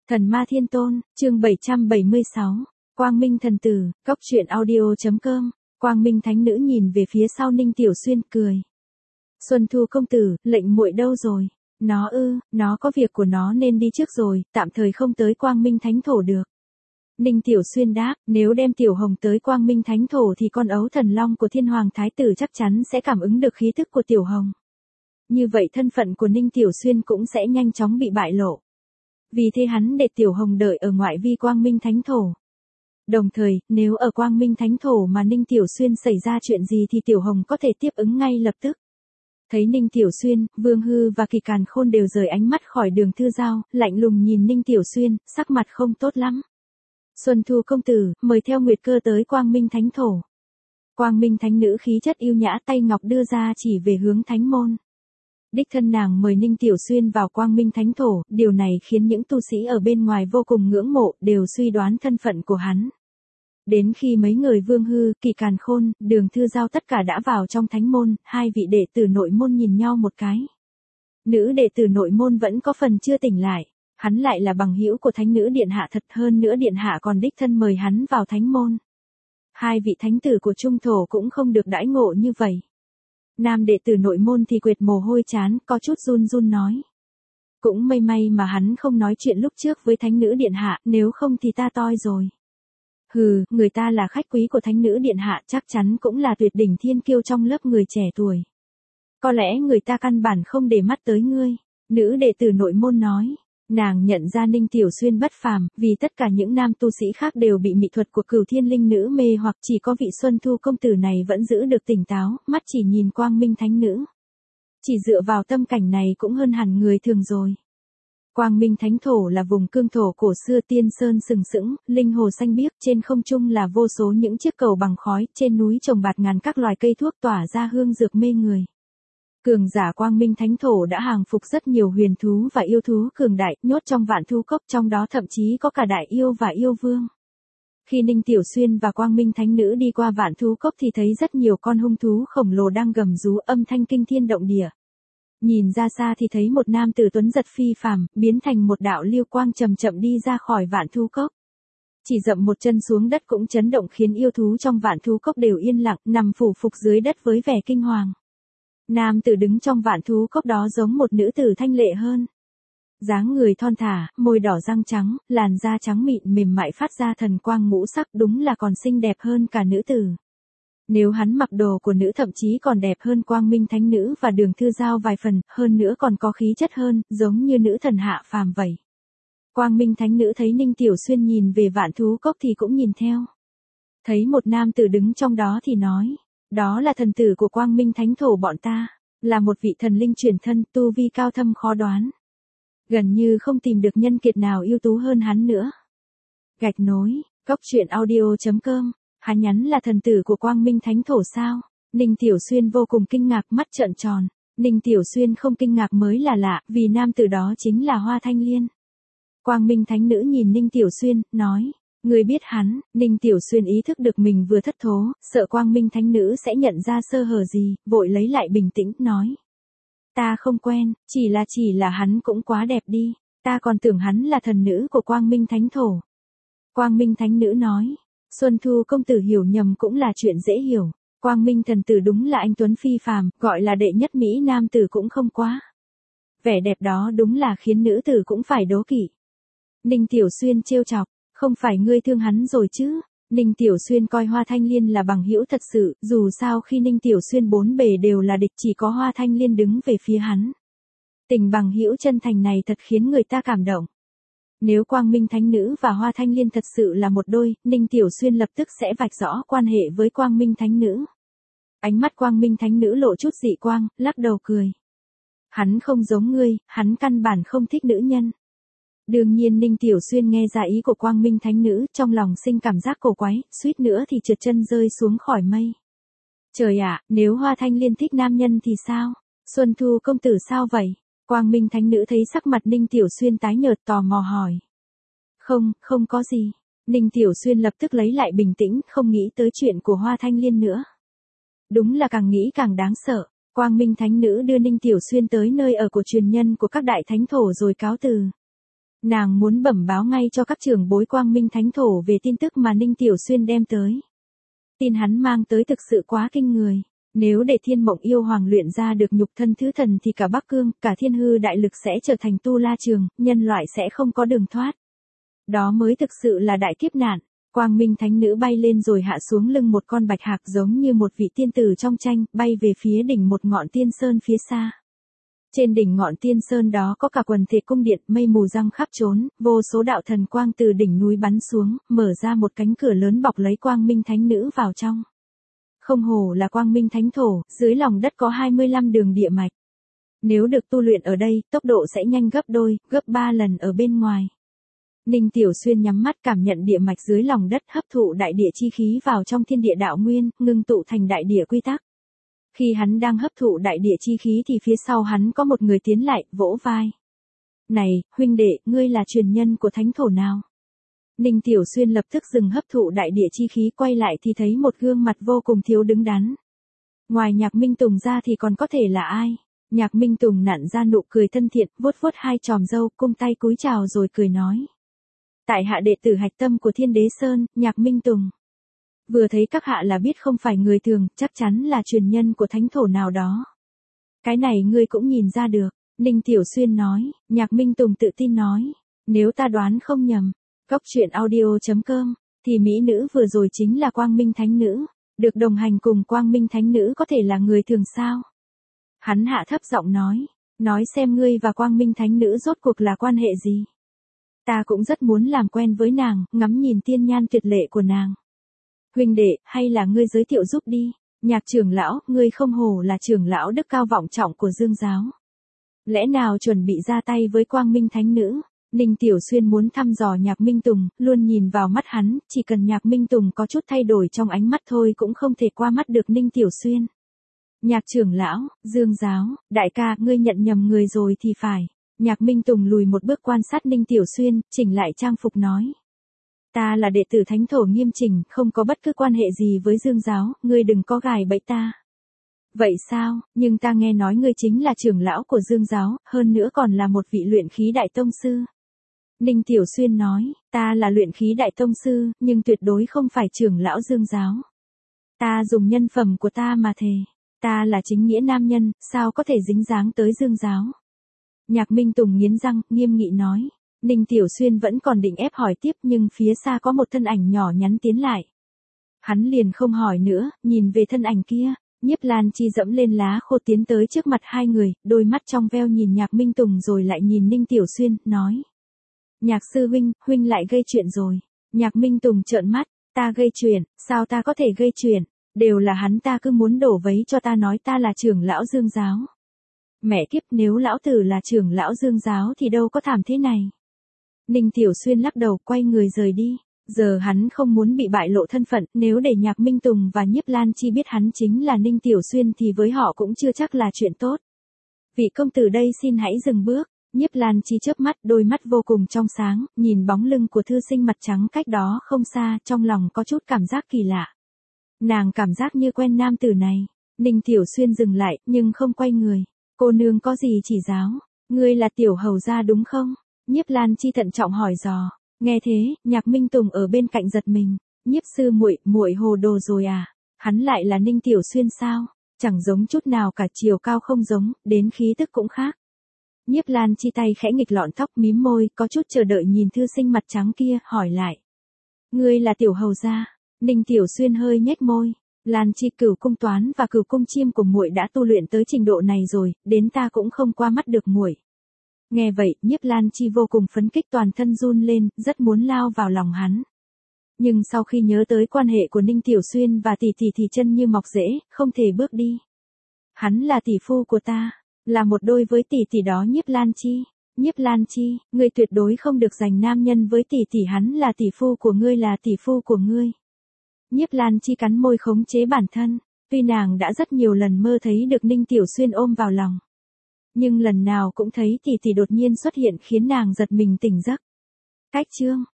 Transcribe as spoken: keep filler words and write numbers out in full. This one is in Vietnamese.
Thần Ma Thiên Tôn, chương bảy trăm bảy mươi sáu, Quang Minh Thần Tử, cốc truyện audio.com, Quang Minh Thánh Nữ nhìn về phía sau Ninh Tiểu Xuyên, cười. Xuân Thu công tử, lệnh muội đâu rồi? Nó ư, nó có việc của nó nên đi trước rồi, tạm thời không tới Quang Minh Thánh Thổ được. Ninh Tiểu Xuyên đáp, nếu đem Tiểu Hồng tới Quang Minh Thánh Thổ thì con ấu thần long của Thiên Hoàng Thái Tử chắc chắn sẽ cảm ứng được khí thức của Tiểu Hồng. Như vậy thân phận của Ninh Tiểu Xuyên cũng sẽ nhanh chóng bị bại lộ. Vì thế hắn để Tiểu Hồng đợi ở ngoại vi Quang Minh Thánh Thổ. Đồng thời, nếu ở Quang Minh Thánh Thổ mà Ninh Tiểu Xuyên xảy ra chuyện gì thì Tiểu Hồng có thể tiếp ứng ngay lập tức. Thấy Ninh Tiểu Xuyên, Vương Hư và Kỳ Càn Khôn đều rời ánh mắt khỏi Đường Thư Giao, lạnh lùng nhìn Ninh Tiểu Xuyên, sắc mặt không tốt lắm. Xuân Thu công tử, mời theo Nguyệt Cơ tới Quang Minh Thánh Thổ. Quang Minh Thánh Nữ khí chất yêu nhã tay ngọc đưa ra chỉ về hướng Thánh Môn. Đích thân nàng mời Ninh Tiểu Xuyên vào Quang Minh Thánh Thổ, điều này khiến những tu sĩ ở bên ngoài vô cùng ngưỡng mộ, đều suy đoán thân phận của hắn. Đến khi mấy người Vương Hư, Kỳ Càn Khôn, Đường Thư Giao tất cả đã vào trong Thánh Môn, hai vị đệ tử nội môn nhìn nhau một cái. Nữ đệ tử nội môn vẫn có phần chưa tỉnh lại, hắn lại là bằng hữu của Thánh Nữ Điện Hạ, thật hơn nữa Điện Hạ còn đích thân mời hắn vào Thánh Môn. Hai vị thánh tử của Trung Thổ cũng không được đãi ngộ như vậy. Nam đệ tử nội môn thì quệt mồ hôi chán, có chút run run nói. Cũng may may mà hắn không nói chuyện lúc trước với Thánh Nữ Điện Hạ, nếu không thì ta toi rồi. Hừ, người ta là khách quý của Thánh Nữ Điện Hạ, chắc chắn cũng là tuyệt đỉnh thiên kiêu trong lớp người trẻ tuổi. Có lẽ người ta căn bản không để mắt tới ngươi. Nữ đệ tử nội môn nói. Nàng nhận ra Ninh Tiểu Xuyên bất phàm, vì tất cả những nam tu sĩ khác đều bị mỹ thuật của Cửu Thiên Linh Nữ mê hoặc, chỉ có vị Xuân Thu công tử này vẫn giữ được tỉnh táo, mắt chỉ nhìn Quang Minh Thánh Nữ. Chỉ dựa vào tâm cảnh này cũng hơn hẳn người thường rồi. Quang Minh Thánh Thổ là vùng cương thổ cổ xưa, tiên sơn sừng sững, linh hồ xanh biếc, trên không trung là vô số những chiếc cầu bằng khói, trên núi trồng bạt ngàn các loài cây thuốc tỏa ra hương dược mê người. Cường giả Quang Minh Thánh Thổ đã hàng phục rất nhiều huyền thú và yêu thú cường đại, nhốt trong vạn thú cốc, trong đó thậm chí có cả đại yêu và yêu vương. Khi Ninh Tiểu Xuyên và Quang Minh Thánh Nữ đi qua vạn thú cốc thì thấy rất nhiều con hung thú khổng lồ đang gầm rú, âm thanh kinh thiên động địa. Nhìn ra xa thì thấy một nam tử tuấn giật phi phàm, biến thành một đạo lưu quang chậm chậm đi ra khỏi vạn thú cốc. Chỉ dậm một chân xuống đất cũng chấn động, khiến yêu thú trong vạn thú cốc đều yên lặng, nằm phủ phục dưới đất với vẻ kinh hoàng. Nam tử đứng trong vạn thú cốc đó giống một nữ tử thanh lệ hơn. Dáng người thon thả, môi đỏ răng trắng, làn da trắng mịn mềm mại phát ra thần quang ngũ sắc, đúng là còn xinh đẹp hơn cả nữ tử. Nếu hắn mặc đồ của nữ thậm chí còn đẹp hơn Quang Minh Thánh Nữ và Đường Thư Giao vài phần, hơn nữa còn có khí chất hơn, giống như nữ thần hạ phàm vậy. Quang Minh Thánh Nữ thấy Ninh Tiểu Xuyên nhìn về vạn thú cốc thì cũng nhìn theo. Thấy một nam tử đứng trong đó thì nói. Đó là thần tử của Quang Minh Thánh Thổ bọn ta, là một vị thần linh chuyển thân, tu vi cao thâm khó đoán. Gần như không tìm được nhân kiệt nào ưu tú hơn hắn nữa. Gạch nối, cốc truyện audio.com, hắn nhắn là thần tử của Quang Minh Thánh Thổ sao? Ninh Tiểu Xuyên vô cùng kinh ngạc, mắt trợn tròn. Ninh Tiểu Xuyên không kinh ngạc mới là lạ, vì nam tử đó chính là Hoa Thanh Liên. Quang Minh Thánh Nữ nhìn Ninh Tiểu Xuyên, nói. Người biết hắn. Ninh Tiểu Xuyên ý thức được mình vừa thất thố, sợ Quang Minh Thánh Nữ sẽ nhận ra sơ hở gì, vội lấy lại bình tĩnh, nói. Ta không quen, chỉ là chỉ là hắn cũng quá đẹp đi, ta còn tưởng hắn là thần nữ của Quang Minh Thánh Thổ. Quang Minh Thánh Nữ nói, Xuân Thu công tử hiểu nhầm cũng là chuyện dễ hiểu, Quang Minh thần tử đúng là anh tuấn phi phàm, gọi là đệ nhất Mỹ nam tử cũng không quá. Vẻ đẹp đó đúng là khiến nữ tử cũng phải đố kỵ. Ninh Tiểu Xuyên trêu chọc. Không phải ngươi thương hắn rồi chứ? Ninh Tiểu Xuyên coi Hoa Thanh Liên là bằng hữu thật sự, dù sao khi Ninh Tiểu Xuyên bốn bề đều là địch, chỉ có Hoa Thanh Liên đứng về phía hắn. Tình bằng hữu chân thành này thật khiến người ta cảm động. Nếu Quang Minh Thánh Nữ và Hoa Thanh Liên thật sự là một đôi, Ninh Tiểu Xuyên lập tức sẽ vạch rõ quan hệ với Quang Minh Thánh Nữ. Ánh mắt Quang Minh Thánh Nữ lộ chút dị quang, lắc đầu cười. Hắn không giống ngươi, hắn căn bản không thích nữ nhân. Đương nhiên Ninh Tiểu Xuyên nghe ra ý của Quang Minh Thánh Nữ, trong lòng sinh cảm giác cổ quái, suýt nữa thì trượt chân rơi xuống khỏi mây. Trời ạ, nếu Hoa Thanh Liên thích nam nhân thì sao? Xuân Thu công tử sao vậy? Quang Minh Thánh Nữ thấy sắc mặt Ninh Tiểu Xuyên tái nhợt, tò mò hỏi. Không, không có gì. Ninh Tiểu Xuyên lập tức lấy lại bình tĩnh, không nghĩ tới chuyện của Hoa Thanh Liên nữa. Đúng là càng nghĩ càng đáng sợ. Quang Minh Thánh Nữ đưa Ninh Tiểu Xuyên tới nơi ở của truyền nhân của các đại thánh thổ rồi cáo từ. Nàng muốn bẩm báo ngay cho các trưởng bối Quang Minh Thánh Thổ về tin tức mà Ninh Tiểu Xuyên đem tới. Tin hắn mang tới thực sự quá kinh người. Nếu để Thiên Mộng Yêu Hoàng luyện ra được nhục thân thứ thần thì cả Bắc Cương, cả thiên hư đại lực sẽ trở thành tu la trường, nhân loại sẽ không có đường thoát. Đó mới thực sự là đại kiếp nạn. Quang Minh Thánh Nữ bay lên rồi hạ xuống lưng một con bạch hạc giống như một vị tiên tử trong tranh, bay về phía đỉnh một ngọn tiên sơn phía xa. Trên đỉnh ngọn tiên sơn đó có cả quần thể cung điện, mây mù răng khắp trốn, vô số đạo thần quang từ đỉnh núi bắn xuống, mở ra một cánh cửa lớn bọc lấy Quang Minh Thánh Nữ vào trong. Không hổ là Quang Minh Thánh Thổ, dưới lòng đất có hai mươi lăm đường địa mạch. Nếu được tu luyện ở đây, tốc độ sẽ nhanh gấp đôi, gấp ba lần ở bên ngoài. Ninh Tiểu Xuyên nhắm mắt cảm nhận địa mạch dưới lòng đất, hấp thụ đại địa chi khí vào trong thiên địa đạo nguyên, ngưng tụ thành đại địa quy tắc. Khi hắn đang hấp thụ đại địa chi khí thì phía sau hắn có một người tiến lại, vỗ vai. Này, huynh đệ, ngươi là truyền nhân của thánh thổ nào? Ninh Tiểu Xuyên lập tức dừng hấp thụ đại địa chi khí, quay lại thì thấy một gương mặt vô cùng thiếu đứng đắn. Ngoài Nhạc Minh Tùng ra thì còn có thể là ai? Nhạc Minh Tùng nặn ra nụ cười thân thiện, vuốt vuốt hai chòm râu, cung tay cúi chào rồi cười nói. Tại hạ đệ tử hạch tâm của Thiên Đế Sơn, Nhạc Minh Tùng. Vừa thấy các hạ là biết không phải người thường, chắc chắn là truyền nhân của thánh thổ nào đó. Cái này ngươi cũng nhìn ra được, Ninh Tiểu Xuyên nói. Nhạc Minh Tùng tự tin nói. Nếu ta đoán không nhầm, Cốc truyện audio chấm com, thì mỹ nữ vừa rồi chính là Quang Minh Thánh Nữ. Được đồng hành cùng Quang Minh Thánh Nữ có thể là người thường sao? Hắn hạ thấp giọng nói. Nói xem ngươi và Quang Minh Thánh Nữ rốt cuộc là quan hệ gì? Ta cũng rất muốn làm quen với nàng, ngắm nhìn tiên nhan tuyệt lệ của nàng. Huynh đệ, hay là ngươi giới thiệu giúp đi. Nhạc trưởng lão, ngươi không hổ là trưởng lão đức cao vọng trọng của Dương giáo. Lẽ nào chuẩn bị ra tay với Quang Minh Thánh Nữ? Ninh Tiểu Xuyên muốn thăm dò Nhạc Minh Tùng, luôn nhìn vào mắt hắn, chỉ cần Nhạc Minh Tùng có chút thay đổi trong ánh mắt thôi cũng không thể qua mắt được Ninh Tiểu Xuyên. Nhạc trưởng lão, Dương giáo, đại ca, ngươi nhận nhầm người rồi thì phải. Nhạc Minh Tùng lùi một bước quan sát Ninh Tiểu Xuyên, chỉnh lại trang phục nói. Ta là đệ tử thánh thổ nghiêm chỉnh, không có bất cứ quan hệ gì với Dương giáo, ngươi đừng có gài bẫy ta. Vậy sao, nhưng ta nghe nói ngươi chính là trưởng lão của Dương giáo, hơn nữa còn là một vị luyện khí đại tông sư. Ninh Tiểu Xuyên nói, ta là luyện khí đại tông sư, nhưng tuyệt đối không phải trưởng lão Dương giáo. Ta dùng nhân phẩm của ta mà thề, ta là chính nghĩa nam nhân, sao có thể dính dáng tới Dương giáo. Nhạc Minh Tùng nghiến răng, nghiêm nghị nói. Ninh Tiểu Xuyên vẫn còn định ép hỏi tiếp nhưng phía xa có một thân ảnh nhỏ nhắn tiến lại. Hắn liền không hỏi nữa, nhìn về thân ảnh kia, Nhiếp Lan Chi dẫm lên lá khô tiến tới trước mặt hai người, đôi mắt trong veo nhìn Nhạc Minh Tùng rồi lại nhìn Ninh Tiểu Xuyên, nói. Nhạc sư huynh, huynh lại gây chuyện rồi. Nhạc Minh Tùng trợn mắt, ta gây chuyện, sao ta có thể gây chuyện, đều là hắn ta cứ muốn đổ vấy cho ta nói ta là trưởng lão Dương giáo. Mẹ kiếp, nếu lão tử là trưởng lão Dương giáo thì đâu có thảm thế này. Ninh Tiểu Xuyên lắc đầu, quay người rời đi. Giờ hắn không muốn bị bại lộ thân phận, nếu để Nhạc Minh Tùng và Nhiếp Lan Chi biết hắn chính là Ninh Tiểu Xuyên thì với họ cũng chưa chắc là chuyện tốt. Vị công tử đây xin hãy dừng bước. Nhiếp Lan Chi chớp mắt, đôi mắt vô cùng trong sáng, nhìn bóng lưng của thư sinh mặt trắng cách đó không xa, trong lòng có chút cảm giác kỳ lạ. Nàng cảm giác như quen nam tử này. Ninh Tiểu Xuyên dừng lại, nhưng không quay người. Cô nương có gì chỉ giáo? Ngươi là tiểu hầu gia đúng không? Nhiếp Lan Chi thận trọng hỏi dò. Nghe thế, Nhạc Minh Tùng ở bên cạnh giật mình. Nhiếp sư muội, muội hồ đồ rồi à? Hắn lại là Ninh Tiểu Xuyên sao? Chẳng giống chút nào cả, chiều cao không giống, đến khí tức cũng khác. Nhiếp Lan Chi tay khẽ nghịch lọn tóc, mím môi, có chút chờ đợi nhìn thư sinh mặt trắng kia, hỏi lại. Ngươi là tiểu hầu gia? Ninh Tiểu Xuyên hơi nhếch môi. Lan Chi, Cửu cung toán và Cửu cung chiêm của muội đã tu luyện tới trình độ này rồi, đến ta cũng không qua mắt được muội. Nghe vậy, Nhiếp Lan Chi vô cùng phấn kích, toàn thân run lên, rất muốn lao vào lòng hắn. Nhưng sau khi nhớ tới quan hệ của Ninh Tiểu Xuyên và tỷ tỷ thì chân như mọc rễ, không thể bước đi. Hắn là tỷ phu của ta, là một đôi với tỷ tỷ đó. Nhiếp Lan Chi, Nhiếp Lan Chi, ngươi tuyệt đối không được giành nam nhân với tỷ tỷ, hắn là tỷ phu của ngươi, là tỷ phu của ngươi. Nhiếp Lan Chi cắn môi khống chế bản thân, tuy nàng đã rất nhiều lần mơ thấy được Ninh Tiểu Xuyên ôm vào lòng. Nhưng lần nào cũng thấy tỷ tỷ đột nhiên xuất hiện khiến nàng giật mình tỉnh giấc. Cách chương